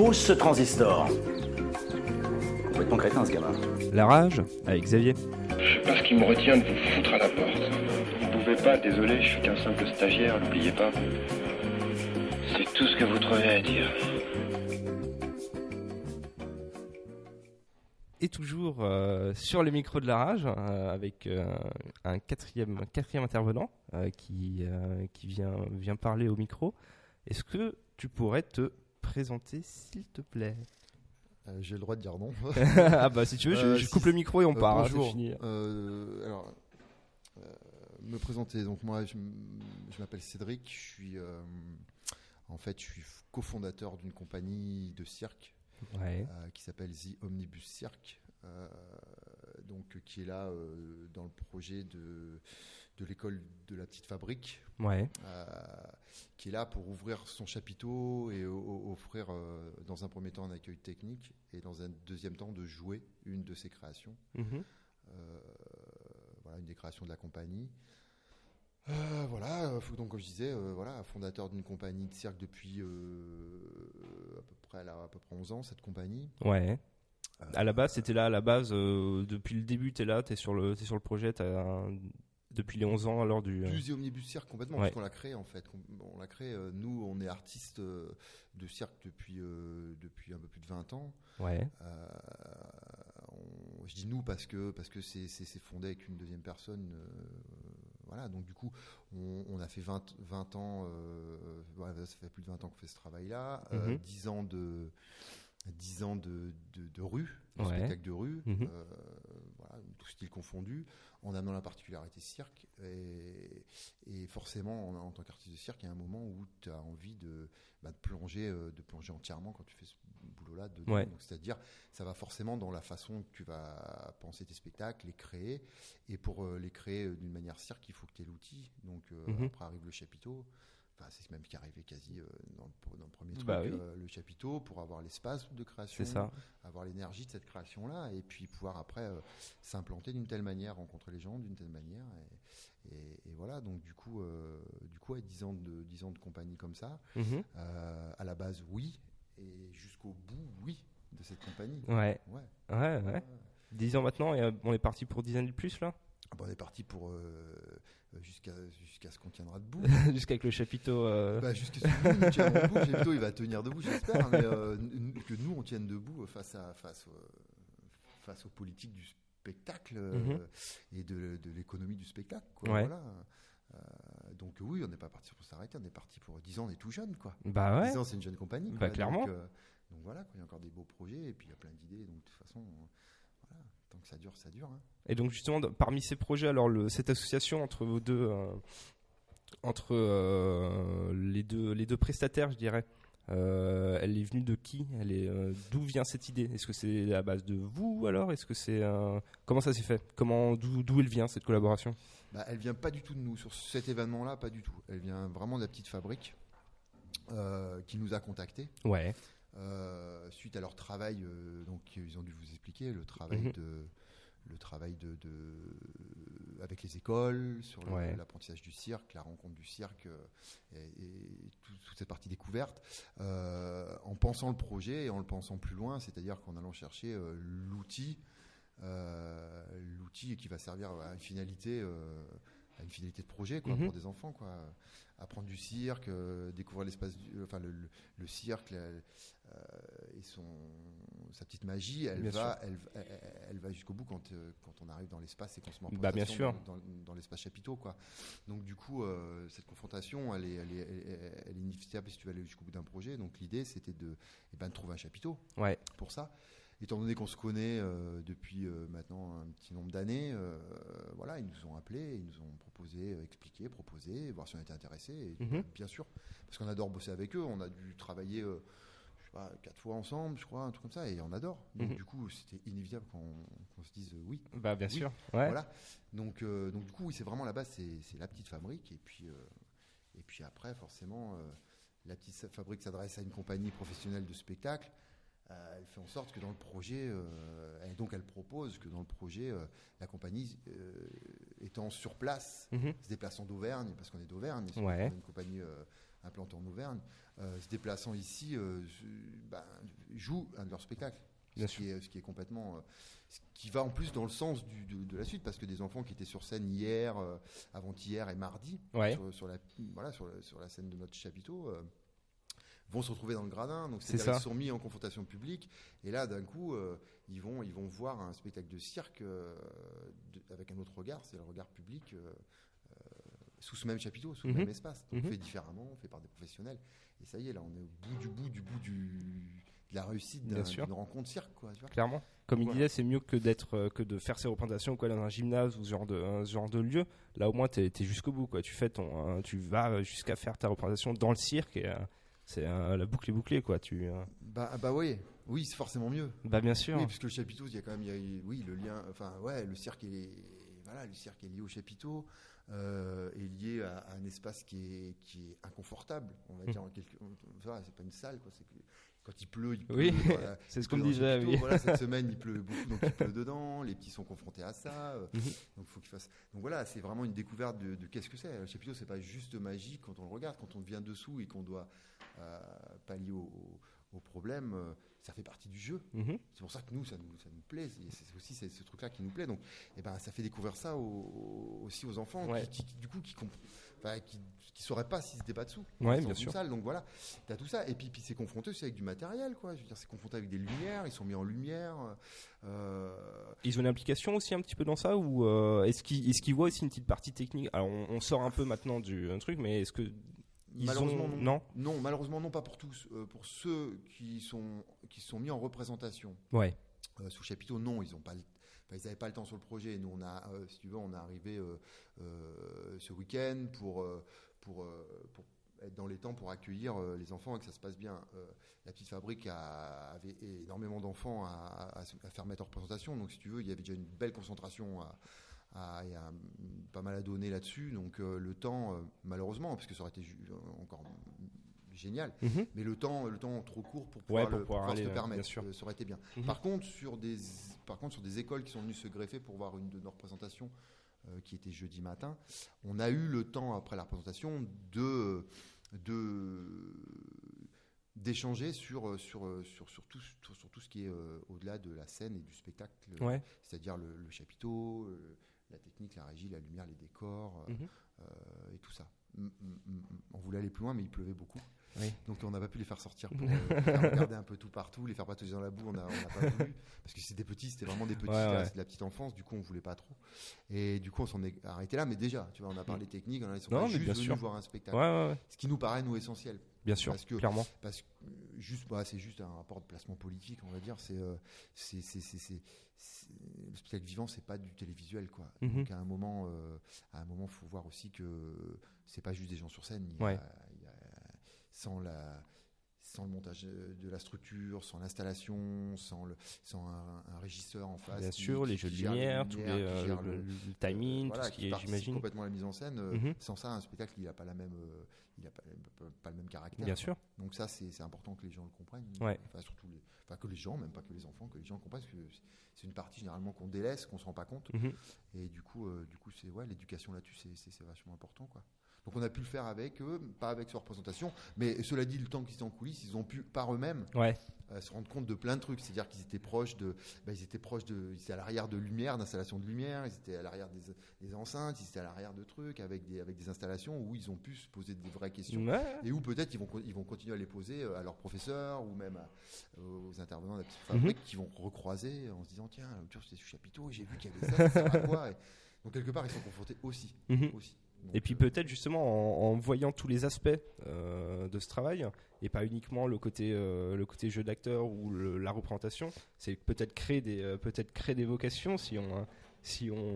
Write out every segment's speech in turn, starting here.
Pose ce transistor. Complètement crétin, ce gamin. La rage avec Xavier. Je sais pas ce qui me retient de vous foutre à la porte. Vous pouvez pas, désolé, je suis qu'un simple stagiaire, n'oubliez pas. C'est tout ce que vous trouvez à dire. Et toujours sur le micro de la rage, avec un quatrième intervenant qui vient parler au micro. Est-ce que tu pourrais te présenter, s'il te plaît? J'ai le droit de dire non. Ah bah si tu veux, je coupe le micro et on part. Bonjour. C'est fini. Me présenter. Donc moi, je m'appelle Cédric. Je suis cofondateur d'une compagnie de cirque qui s'appelle The Omnibus Cirque, qui est là dans le projet de l'école de la petite fabrique, qui est là pour ouvrir son chapiteau et offrir dans un premier temps un accueil technique et dans un deuxième temps de jouer une de ses créations. Une des créations de la compagnie. Donc comme je disais, fondateur d'une compagnie de cirque depuis à peu près 11 ans, cette compagnie. Ouais. À la base, c'était là. À la base, depuis le début, t'es là, t'es sur le projet. Depuis les 11 ans, alors du The Omnibus Cirque complètement, parce qu'on l'a créé en fait. On l'a créé. Nous, on est artistes de cirque depuis un peu plus de 20 ans. Ouais. Je dis nous parce que c'est fondé avec une deuxième personne. Donc du coup, on a fait 20 ans. Ça fait plus de 20 ans qu'on fait ce travail-là. 10 ans de rue, de spectacle de rue, tout style confondu, en amenant la particularité cirque. Et forcément, en tant qu'artiste de cirque, il y a un moment où tu as envie de plonger entièrement quand tu fais ce boulot-là dedans. Ouais. Donc, c'est-à-dire, ça va forcément dans la façon que tu vas penser tes spectacles, les créer. Et pour les créer d'une manière cirque, il faut que tu aies l'outil. Donc, après arrive le chapiteau. C'est même ce qui est arrivé quasi dans le premier truc, le chapiteau, pour avoir l'espace de création, avoir l'énergie de cette création-là, et puis pouvoir après s'implanter d'une telle manière, rencontrer les gens d'une telle manière, et voilà. Donc du coup, 10 ans de compagnie comme ça, à la base oui, et jusqu'au bout oui de cette compagnie. Ouais. 10 ans maintenant, et on est parti pour 10 années de plus là. On est parti pour jusqu'à ce qu'on tiendra debout. Jusqu'avec le chapiteau. Jusqu'à ce que nous tiendrons debout. Le chapiteau, il va tenir debout, j'espère, mais que nous, on tienne debout face aux politiques du spectacle et de l'économie du spectacle. Quoi. Voilà. Donc oui, on n'est pas parti pour s'arrêter, on est parti pour 10 ans, on est tout jeune. 10 ans, c'est une jeune compagnie. Clairement. Donc voilà, il y a encore des beaux projets, et puis il y a plein d'idées, donc de toute façon... Tant que ça dure, ça dure. Et donc justement, parmi ces projets, alors cette association entre vos deux, les deux prestataires, je dirais, elle est venue de qui? D'où vient cette idée? Est-ce que c'est à la base de vous alors? Est-ce que c'est comment ça s'est fait? D'où elle vient cette collaboration? Elle vient pas du tout de nous sur cet événement-là, pas du tout. Elle vient vraiment de la petite fabrique qui nous a contactés. Ouais. Suite à leur travail, donc ils ont dû vous expliquer le travail avec les écoles sur l'apprentissage du cirque, la rencontre du cirque et toute cette partie découverte, en pensant le projet et en le pensant plus loin, c'est-à-dire qu'en allant chercher l'outil qui va servir à une finalité de projet pour des enfants, apprendre du cirque, découvrir l'espace le cirque et sa petite magie, elle va jusqu'au bout quand on arrive dans l'espace et qu'on se met en présentation dans l'espace chapiteau, quoi. Donc du coup cette confrontation elle est inévitable si tu veux aller jusqu'au bout d'un projet. Donc l'idée c'était de trouver un chapiteau pour ça. Étant donné qu'on se connaît depuis maintenant un petit nombre d'années, ils nous ont appelés, ils nous ont proposé, voir si on était intéressés. Et bien sûr, parce qu'on adore bosser avec eux, on a dû travailler 4 fois ensemble, je crois, un truc comme ça, et on adore. Donc du coup, c'était inévitable qu'on se dise oui. Bien sûr. Ouais. Voilà. Donc du coup, oui, c'est vraiment la base, c'est la petite fabrique, et puis après, forcément, la petite fabrique s'adresse à une compagnie professionnelle de spectacle. Elle fait en sorte que dans le projet, et donc elle propose que dans le projet, la compagnie étant sur place, se déplaçant d'Auvergne, parce qu'on est d'Auvergne, une compagnie implantée en Auvergne, se déplaçant ici, jouent un de leurs spectacles. Bien Ce qui est complètement, ce qui va en plus dans le sens de la suite, parce que des enfants qui étaient sur scène hier, avant-hier et mardi, sur la scène de notre chapiteau, vont se retrouver dans le gradin. Donc ils se sont mis en confrontation publique, et là d'un coup ils vont voir un spectacle de cirque avec un autre regard, c'est le regard public. Sous ce même chapiteau, sous le même espace. Donc, fait différemment, fait par des professionnels. Et ça y est, là, on est au bout de la réussite d'une rencontre cirque, quoi. Tu vois. Clairement. Comme il disait, c'est mieux que de faire ses représentations dans un gymnase ou ce genre de lieu. Là, au moins, t'es jusqu'au bout, quoi. Tu vas jusqu'à faire ta représentation dans le cirque et c'est la boucle est bouclée, quoi. Oui, c'est forcément mieux. Bah, bien sûr. Oui, puisque le chapiteau, il y a quand même, le lien. Enfin, le cirque est lié au chapiteau. Est lié à un espace qui est inconfortable, on va dire. C'est pas une salle, quoi. C'est que quand il pleut. Oui, voilà, c'est ce qu'on me disait. Oui. Voilà, cette semaine il pleut beaucoup, donc il pleut dedans. Les petits sont confrontés à ça, donc faut qu'ils fassent. Donc voilà, c'est vraiment une découverte de qu'est-ce que c'est. Le chapiteau, c'est pas juste magique quand on le regarde, quand on vient dessous et qu'on doit pallier au problème. Ça fait partie du jeu. C'est pour ça que ça nous plaît. C'est aussi ce truc-là qui nous plaît. Donc, ça fait découvrir ça aussi aux enfants qui sauraient pas s'ils n'étaient pas dessous. Bien sûr. Salle. Donc voilà, t'as tout ça. Et puis c'est confronté aussi avec du matériel, quoi. Je veux dire, c'est confronté avec des lumières. Ils sont mis en lumière. Ils ont une implication aussi un petit peu dans ça, ou est-ce qu'ils voient aussi une petite partie technique? Alors on sort un peu maintenant du truc, mais est-ce que malheureusement non, malheureusement non, pas pour tous. Pour ceux qui sont mis en représentation sous chapiteau, non, ils n'avaient pas le temps sur le projet. Nous, si tu veux, on est arrivé ce week-end pour être dans les temps pour accueillir les enfants et que ça se passe bien. La petite fabrique avait énormément d'enfants à faire mettre en représentation. Donc, si tu veux, il y avait déjà une belle concentration il y a pas mal à donner là-dessus, donc le temps, malheureusement, parce que ça aurait été encore génial, mais le temps trop court pour pouvoir se le permettre, ça aurait été bien. Par contre, sur des écoles qui sont venues se greffer pour voir une de nos représentations, qui était jeudi matin, on a eu le temps après la représentation d'échanger sur tout ce qui est au-delà de la scène et du spectacle, c'est-à-dire le chapiteau, la technique, la régie, la lumière, les décors et tout ça. On voulait aller plus loin, mais il pleuvait beaucoup. Donc on n'a pas pu les faire sortir pour faire regarder un peu tout partout, les faire patauger dans la boue, on n'a pas voulu, parce que c'était vraiment des petits, c'est de la petite enfance, du coup on voulait pas trop. Et du coup on s'en est arrêté là, mais déjà, tu vois, on a parlé technique, ils sont pas juste venus voir un spectacle. Ce qui nous paraît, nous, essentiel. Bien sûr, clairement. Parce que c'est juste un rapport de placement politique, on va dire. Le spectacle vivant, c'est pas du télévisuel, quoi. Donc à un moment, faut voir aussi que c'est pas juste des gens sur scène. Sans le montage de la structure, sans l'installation, sans un régisseur en face. Bien sûr, les jeux de lumière, le timing, tout ce qui est, j'imagine. Complètement la mise en scène. Sans ça, un spectacle, il n'a pas le même caractère. Bien sûr. Donc ça, c'est important que les gens le comprennent. Surtout que les gens, même pas que les enfants, que les gens le comprennent, parce que c'est une partie généralement qu'on délaisse, qu'on se rend pas compte. Et du coup, c'est l'éducation là-dessus, c'est vachement important, quoi. Donc on a pu le faire avec eux, pas avec leur représentation, mais cela dit, le temps qu'ils étaient en coulisses, ils ont pu par eux-mêmes se rendre compte de plein de trucs. C'est-à-dire qu'ils étaient ils étaient à l'arrière de lumière, d'installations de lumière, ils étaient à l'arrière des enceintes, ils étaient à l'arrière de trucs avec des installations où ils ont pu se poser des vraies questions et où peut-être ils vont continuer à les poser à leurs professeurs ou même aux intervenants de la petite fabrique qui vont recroiser en se disant tiens, c'était ce chapiteau et j'ai vu qu'il y avait ça sert à quoi donc quelque part ils sont confrontés aussi. Donc, et puis peut-être justement en voyant tous les aspects de ce travail et pas uniquement le côté jeu d'acteur ou la représentation, c'est peut-être créer des vocations si on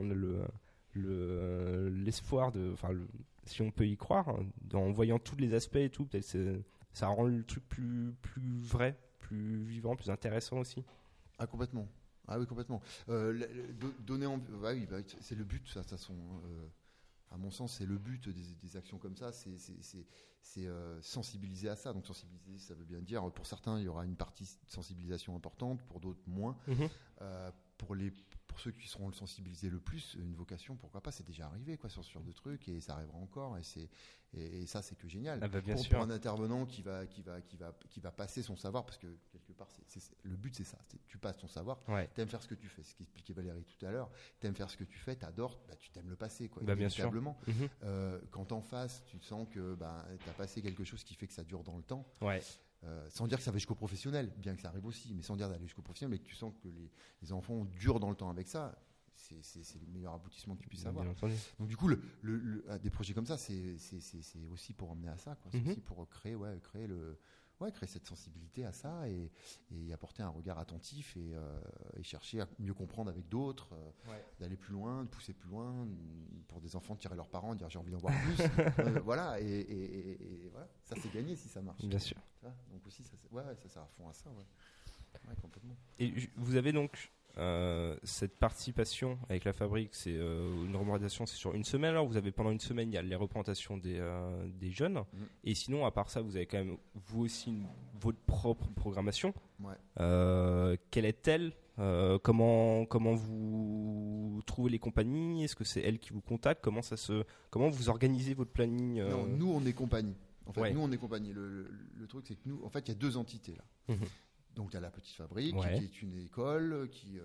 l'espoir si on peut y croire, en voyant tous les aspects et tout, peut-être ça rend le truc plus vrai, plus vivant, plus intéressant aussi. Complètement. Ah oui, complètement. Donner c'est le but, ça, de toute façon. À mon sens, c'est le but des actions comme ça, c'est sensibiliser à ça. Donc sensibiliser, ça veut bien dire, pour certains, il y aura une partie de sensibilisation importante, pour d'autres moins. Pour pour ceux qui seront sensibilisés le plus, une vocation, pourquoi pas, c'est déjà arrivé quoi, sur ce genre de trucs, et ça arrivera encore, et ça c'est que génial. Ah bah, bien pour sûr. un intervenant qui va passer son savoir, parce que quelque part le but c'est ça, tu passes ton savoir, Ouais. t'aimes faire ce que tu fais, ce qu'expliquait Valérie tout à l'heure, t'aimes faire ce que tu fais, t'adores, tu t'aimes le passer quoi, Bah, bien sûr. inévitablement. Mhm. Quand en face tu sens que t'as passé quelque chose qui fait que ça dure dans le temps, Ouais. sans dire que ça va jusqu'au professionnel, bien que ça arrive aussi, mais sans dire d'aller jusqu'au professionnel, mais que tu sens que les enfants durent dans le temps avec ça, c'est le meilleur aboutissement que tu puisses Bien avoir. entendu. Donc du coup, des projets comme ça, c'est aussi pour emmener à ça, quoi. C'est aussi pour créer cette sensibilité à ça, et apporter un regard attentif, et chercher à mieux comprendre avec d'autres, d'aller plus loin, de pousser plus loin, pour des enfants de tirer leurs parents, dire j'ai envie d'en voir plus. Voilà, et voilà, ça c'est gagné si ça marche. Bien sûr. Donc aussi, ça sert à fond à ça, ouais, complètement. Et vous avez donc cette participation avec la fabrique, c'est une représentation, c'est sur une semaine. Alors vous avez pendant une semaine, il y a les représentations des jeunes, et sinon à part ça, vous avez quand même vous aussi votre propre programmation. Ouais. Quelle est-elle? Comment vous trouvez les compagnies? Est-ce que c'est elles qui vous contactent? Comment vous organisez votre planning? Non, nous on est compagnie. En fait, Ouais. nous on est compagnie. Le truc c'est que nous, en fait, il y a deux entités là. Donc il y a la petite fabrique, Ouais. qui est une école, qui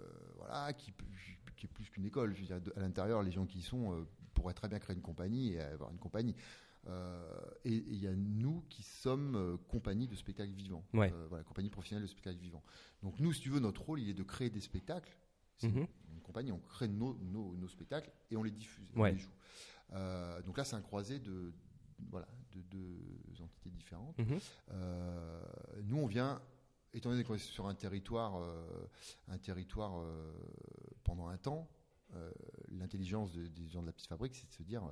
est plus qu'une école. Je veux dire, à l'intérieur, les gens qui y sont pourraient très bien créer une compagnie et avoir une compagnie. Et il y a nous qui sommes compagnie de spectacles vivants. Ouais. Compagnie professionnelle de spectacles vivants. Donc nous, si tu veux, notre rôle, il est de créer des spectacles. C'est une compagnie, on crée nos spectacles et on les diffuse, on les joue. Donc là, c'est un croisé de deux entités différentes. Nous, on vient, étant donné qu'on est sur un territoire pendant un temps, l'intelligence des gens de la petite fabrique, c'est de se dire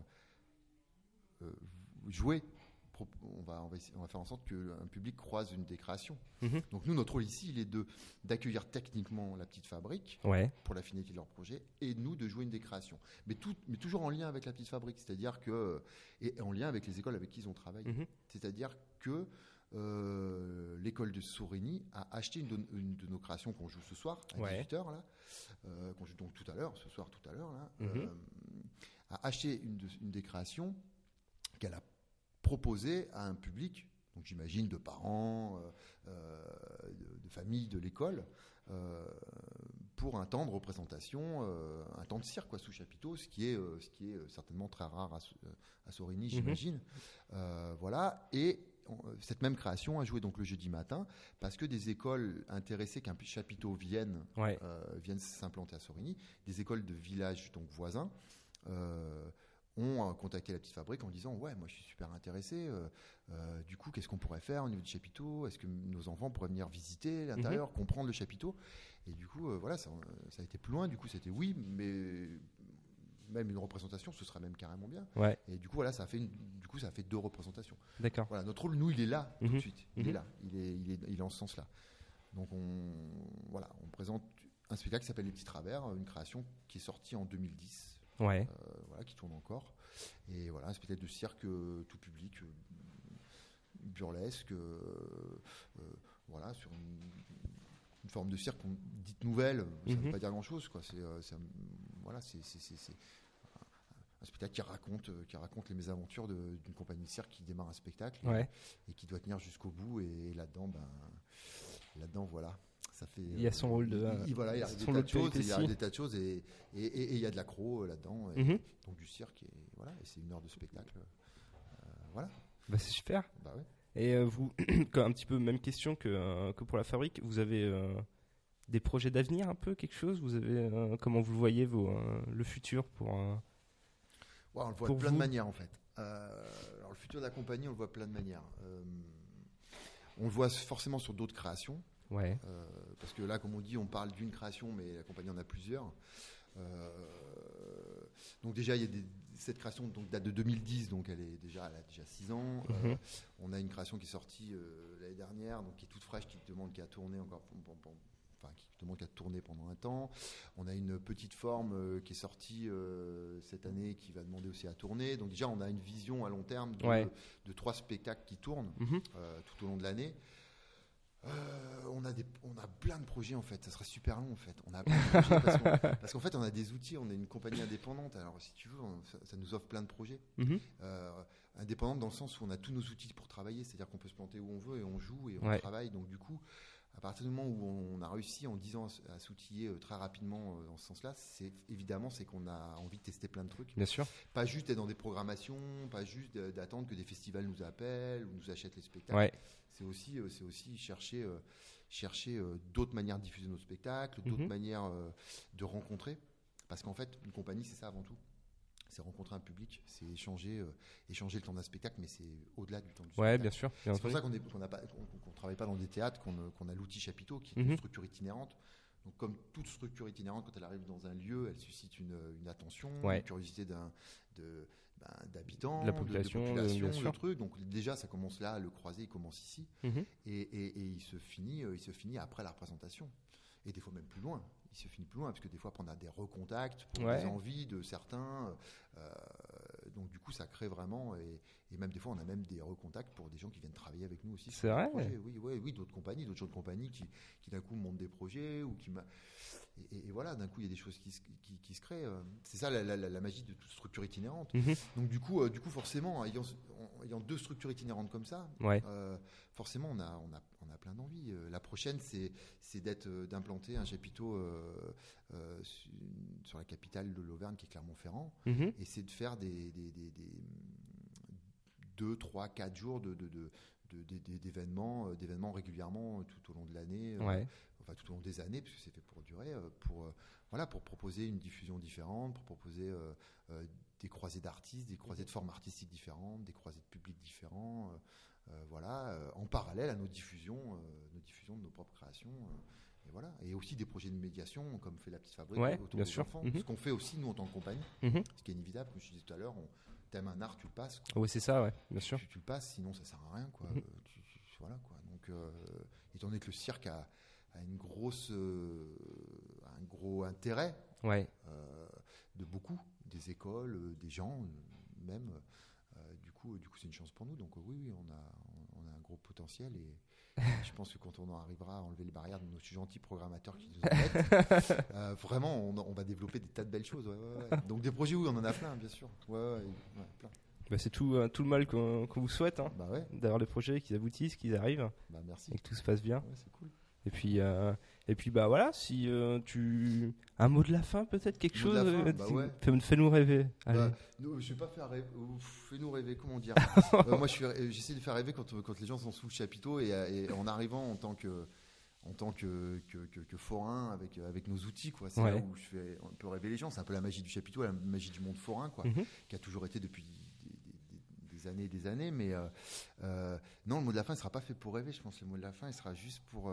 jouer. On va faire en sorte qu'un public croise une des créations. Donc nous, notre rôle ici, il est d'accueillir techniquement la petite fabrique pour la finalité de leur projet, et nous de jouer une des créations. Mais toujours en lien avec la petite fabrique, c'est-à-dire que, et en lien avec les écoles avec qui ils ont travaillé. C'est-à-dire que l'école de Sorigny a acheté une de nos créations qu'on joue ce soir à 18h là, qu'on joue donc tout à l'heure là, a acheté une des créations qu'elle a proposée à un public, donc j'imagine de parents, de familles de l'école, pour un temps de représentation, un temps de cirque sous chapiteau, ce qui est certainement très rare à Sorigny, j'imagine. Voilà, et cette même création a joué donc le jeudi matin, parce que des écoles intéressées qu'un chapiteau vienne s'implanter à Sorigny, des écoles de villages donc voisins, ont contacté la petite fabrique en disant moi je suis super intéressé, du coup qu'est-ce qu'on pourrait faire au niveau du chapiteau, est-ce que nos enfants pourraient venir visiter l'intérieur, comprendre le chapiteau, et du coup ça a été plus loin, du coup c'était oui, mais même une représentation ce serait même carrément bien, et du coup ça a fait 2 représentations. D'accord. Voilà, notre rôle, nous, il est là tout de suite, il est là, il est en ce sens là. Donc on présente un spectacle qui s'appelle Les Petits Travers, une création qui est sortie en 2010. Qui tourne encore, et voilà, un spectacle de cirque tout public, burlesque, sur une forme de cirque dite nouvelle. Ça ne veut pas dire grand chose, quoi. C'est un spectacle qui raconte les mésaventures d'une compagnie de cirque qui démarre un spectacle et qui doit tenir jusqu'au bout, et là-dedans voilà. Ça fait, il y a son rôle de. Il arrive des tas de choses, et il y a de l'accro là-dedans, donc du cirque, et c'est 1 heure de spectacle. Voilà. Bah, c'est super. Bah ouais. Et vous, un petit peu même question que pour la fabrique, vous avez des projets d'avenir, un peu quelque chose? Vous avez comment vous le voyez le futur pour on le voit de plein de manières en fait. Alors le futur de la compagnie, on le voit de plein de manières. On le voit forcément sur d'autres créations. Parce que là, comme on dit, on parle d'une création, mais la compagnie en a plusieurs. Donc déjà, cette création donc, date de 2010, donc elle a déjà 6 ans. On a une création qui est sortie l'année dernière, donc qui est toute fraîche, qui demande qu'à tourner encore, qui demande qu'à tourner pendant un temps. On a une petite forme qui est sortie cette année, qui va demander aussi à tourner. Donc déjà, on a une vision à long terme de 3 spectacles qui tournent tout au long de l'année. On a a plein de projets en fait. Ça serait super long en fait. On a plein de projets parce qu'en fait, on a des outils. On est une compagnie indépendante. Alors, si tu veux, ça nous offre plein de projets. Indépendante dans le sens où on a tous nos outils pour travailler. C'est-à-dire qu'on peut se planter où on veut et on joue et on travaille. Donc, du coup, à partir du moment où on a réussi en 10 ans à s'outiller très rapidement dans ce sens-là, c'est qu'on a envie de tester plein de trucs. Bien sûr. Pas juste d'être dans des programmations, pas juste d'attendre que des festivals nous appellent ou nous achètent les spectacles. Ouais. C'est aussi chercher d'autres manières de diffuser nos spectacles, d'autres manières de rencontrer. Parce qu'en fait, une compagnie, c'est ça avant tout. C'est rencontrer un public, c'est échanger le temps d'un spectacle, mais c'est au-delà du temps du spectacle. Ouais, bien sûr. C'est pour ça qu'on ne travaille pas dans des théâtres, qu'on a l'outil chapiteau, qui est une structure itinérante. Donc, comme toute structure itinérante, quand elle arrive dans un lieu, elle suscite une attention, une curiosité d'habitants, de la population, le truc. Donc déjà, ça commence là, le croisé, il commence ici, et il se finit après la représentation. Et des fois même plus loin. Il se finit plus loin, parce que des fois, on a des recontacts pour des envies de certains. Donc du coup, ça crée vraiment, et même des fois, on a même des recontacts pour des gens qui viennent travailler avec nous aussi. C'est vrai. Oui, d'autres compagnies qui d'un coup montent des projets ou et voilà, d'un coup, il y a des choses qui se créent. C'est ça la magie de toute structure itinérante. Donc du coup, forcément, ayant deux structures itinérantes comme ça, forcément, on a plein d'envies. La prochaine, c'est d'implanter un chapiteau sur la capitale de l'Auvergne, qui est Clermont-Ferrand, et c'est de faire des 2, 3, 4 jours d'événements régulièrement tout au long de l'année, enfin tout au long des années, puisque c'est fait pour durer, pour proposer une diffusion différente, pour proposer des croisées d'artistes, des croisées de formes artistiques différentes, des croisées de publics différents, en parallèle à nos diffusions de nos propres créations. Et voilà. Et aussi des projets de médiation, comme fait la Petite Fabrique autour des enfants. Ce qu'on fait aussi, nous, en tant que compagnie, ce qui est inévitable, comme je disais tout à l'heure, t'aimes un art, tu le passes. Oui, c'est ça, bien sûr. Tu le passes, sinon ça sert à rien, quoi. Voilà, quoi. Donc, étant donné que le cirque a un gros intérêt de beaucoup, des écoles, des gens, même. Du coup, c'est une chance pour nous. Donc, oui, on a un gros potentiel, et je pense que quand on en arrivera à enlever les barrières de nos gentils programmateurs qui nous embêtent, vraiment, on va développer des tas de belles choses. Donc, des projets, oui, on en a plein, bien sûr. Plein. C'est tout le mal qu'on vous souhaite, d'avoir les projets qui aboutissent, qu'ils arrivent, merci. Et que tout se passe bien. C'est cool. Et puis voilà, si un mot de la fin, peut-être quelque chose, fais-nous rêver. Allez. Je vais pas faire rêver. Fais-nous rêver, comment dire. Moi, j'essaie de faire rêver quand les gens sont sous le chapiteau, et en arrivant en tant que forain avec nos outils, quoi. C'est là où je fais un peu rêver les gens. C'est un peu la magie du chapiteau, la magie du monde forain, quoi, qui a toujours été depuis des années. Mais non, le mot de la fin ne sera pas fait pour rêver. Je pense que le mot de la fin, il sera juste pour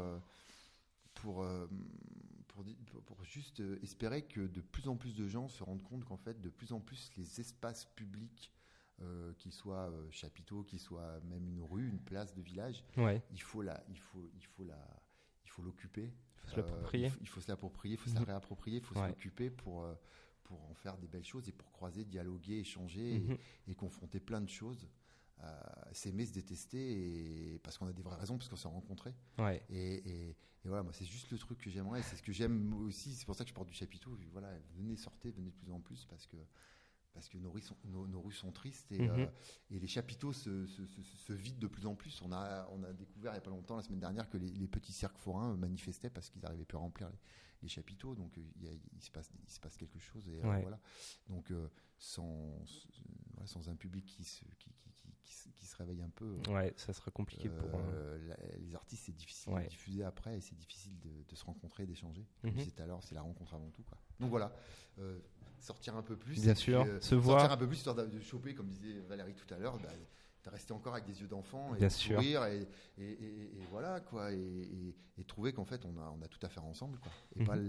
juste espérer que de plus en plus de gens se rendent compte qu'en fait, de plus en plus, les espaces publics, qu'ils soient chapiteaux, qu'ils soient même une rue, une place de village, il faut l'occuper. Il faut se l'approprier, il faut se la réapproprier, il faut se l'occuper pour en faire des belles choses, et pour croiser, dialoguer, échanger, et confronter plein de choses. S'aimer, se détester, parce qu'on a des vraies raisons, parce qu'on s'est rencontrés. Et voilà, moi, c'est juste le truc que j'aimerais, c'est ce que j'aime aussi, c'est pour ça que je porte du chapiteau. Voilà, venez de plus en plus, parce que nos rues sont tristes, et les chapiteaux se vident de plus en plus. On a découvert il n'y a pas longtemps, la semaine dernière, que les petits cirques forains manifestaient parce qu'ils n'arrivaient plus à remplir les chapiteaux. Donc il se passe quelque chose, et voilà. Donc sans un public qui se réveille un peu, ça sera compliqué pour les artistes. C'est difficile de diffuser après, et c'est difficile de se rencontrer, d'échanger. Comme je disais tout à l'heure, c'est la rencontre avant tout, quoi. Donc voilà, sortir un peu plus, bien sûr, se voir, sortir un peu plus, histoire de choper, comme disait Valérie tout à l'heure, de rester encore avec des yeux d'enfant, et bien de sûr, sourire, et voilà, quoi, et trouver qu'en fait on a tout à faire ensemble, quoi, et pas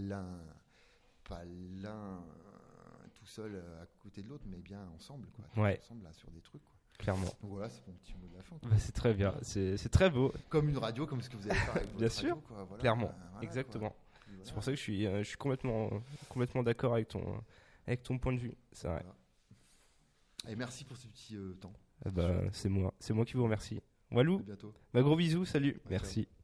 l'un tout seul à côté de l'autre, mais bien ensemble, quoi, ensemble là, sur des trucs, quoi. Clairement. Donc voilà, c'est mon petit mot de la fin. C'est très bien, c'est très beau. Comme une radio, comme ce que vous allez faire avec votre bien sûr, radio, quoi. Voilà, clairement, exactement. Quoi. Voilà. C'est pour ça que je suis complètement d'accord avec ton point de vue. C'est vrai. Voilà. Et merci pour ce petit temps. C'est moi qui vous remercie. Walou. À bientôt. Gros bisous, salut. Merci. Ciao.